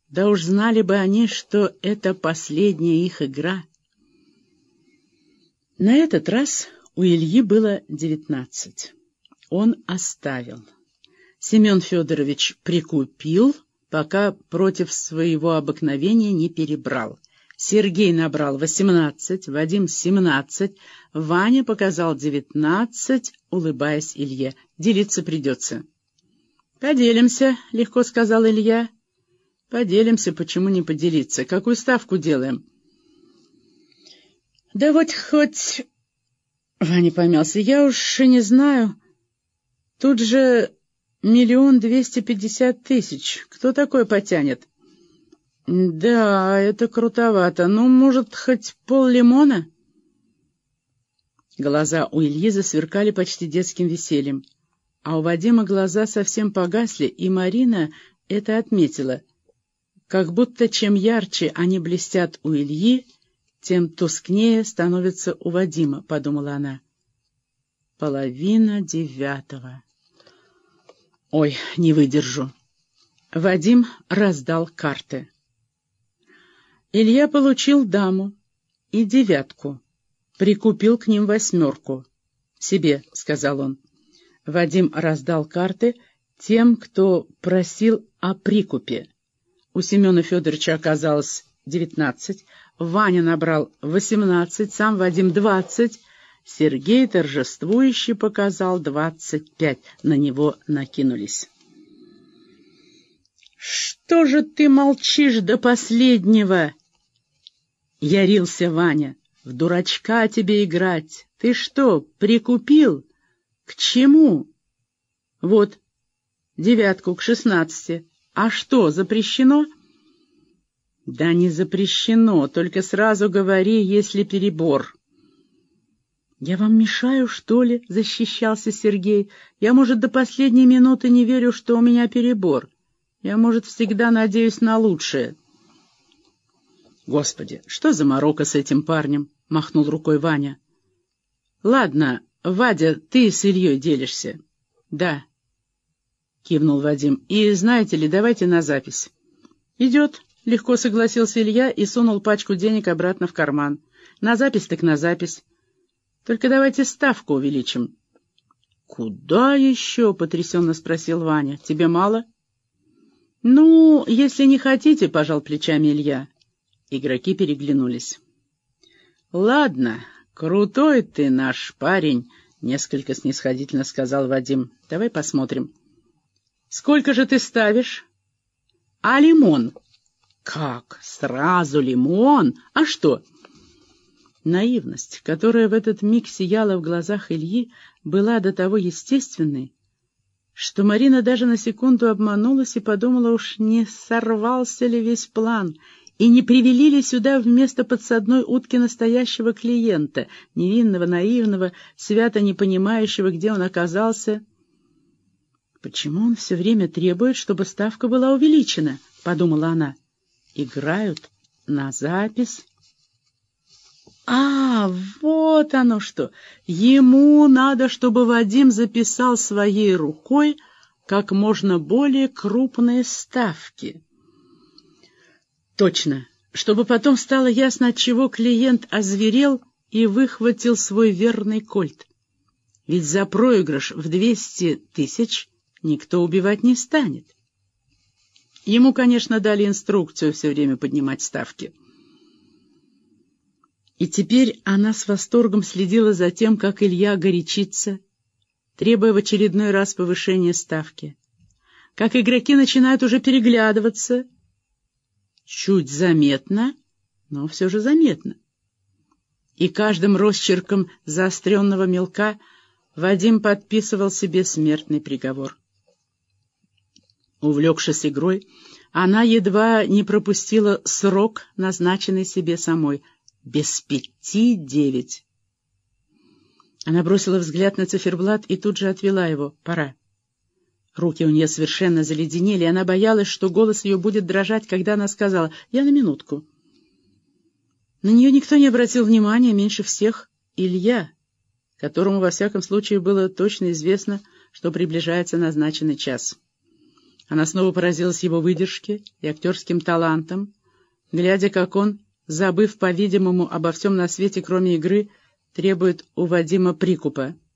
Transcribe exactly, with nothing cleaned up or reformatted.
Да уж знали бы они, что это последняя их игра. На этот раз у Ильи было девятнадцать. Он оставил. Семен Федорович прикупил, пока против своего обыкновения не перебрал. Сергей набрал восемнадцать, Вадим семнадцать, Ваня показал девятнадцать, улыбаясь Илье. Делиться придется. «Поделимся», — легко сказал Илья. «Поделимся, почему не поделиться? Какую ставку делаем?» «Да вот хоть...» Ваня помялся. «Я уж и не знаю. Тут же миллион двести пятьдесят тысяч. Кто такой потянет?» «Да, это крутовато. Ну, может, хоть пол-лимона?» Глаза у Ильи засверкали почти детским весельем, а у Вадима глаза совсем погасли, и Марина это отметила. Как будто чем ярче они блестят у Ильи, тем тускнее становится у Вадима, — подумала она. Половина девятого. Ой, не выдержу. Вадим раздал карты. Илья получил даму и девятку, прикупил к ним восьмерку. «Себе», — сказал он. Вадим раздал карты тем, кто просил о прикупе. У Семена Федоровича оказалось девятнадцать, Ваня набрал восемнадцать, сам Вадим двадцать, Сергей торжествующе показал двадцать пять. На него накинулись. «Что же ты молчишь до последнего?» — ярился Ваня. «В дурачка тебе играть. Ты что, прикупил? К чему? Вот, девятку к шестнадцати. А что, запрещено?» «Да не запрещено, только сразу говори, если перебор». «Я вам мешаю, что ли?» — защищался Сергей. «Я, может, до последней минуты не верю, что у меня перебор. Я, может, всегда надеюсь на лучшее». «Господи, что за морока с этим парнем?» — махнул рукой Ваня. «Ладно, Вадя, ты с Ильей делишься». «Да», — кивнул Вадим. «И знаете ли, давайте на запись». «Идет», — легко согласился Илья и сунул пачку денег обратно в карман. «На запись так на запись. Только давайте ставку увеличим». «Куда еще?» — потрясенно спросил Ваня. «Тебе мало?» «Ну, если не хотите», — пожал плечами Илья. Игроки переглянулись. «Ладно, крутой ты наш парень», — несколько снисходительно сказал Вадим. «Давай посмотрим». «Сколько же ты ставишь?» «А лимон?» «Как? Сразу лимон? А что?» Наивность, которая в этот миг сияла в глазах Ильи, была до того естественной, что Марина даже на секунду обманулась и подумала, уж не сорвался ли весь план, и не привели ли сюда вместо подсадной утки настоящего клиента, невинного, наивного, свято не понимающего, где он оказался. «Почему он все время требует, чтобы ставка была увеличена?» — подумала она. «Играют на запись». «А, вот оно что! Ему надо, чтобы Вадим записал своей рукой как можно более крупные ставки». Точно, чтобы потом стало ясно, отчего клиент озверел и выхватил свой верный кольт. Ведь за проигрыш в двести тысяч никто убивать не станет. Ему, конечно, дали инструкцию все время поднимать ставки. И теперь она с восторгом следила за тем, как Илья горячится, требуя в очередной раз повышения ставки, как игроки начинают уже переглядываться, чуть заметно, но все же заметно. И каждым росчерком заостренного мелка Вадим подписывал себе смертный приговор. Увлекшись игрой, она едва не пропустила срок, назначенный себе самой — без пяти девять. Она бросила взгляд на циферблат и тут же отвела его. Пора. Руки у нее совершенно заледенели, и она боялась, что голос ее будет дрожать, когда она сказала: «Я на минутку». На нее никто не обратил внимания, меньше всех Илья, которому, во всяком случае, было точно известно, что приближается назначенный час. Она снова поразилась его выдержке и актерским талантом, глядя, как он, забыв, по-видимому, обо всем на свете, кроме игры, требует у Вадима прикупа.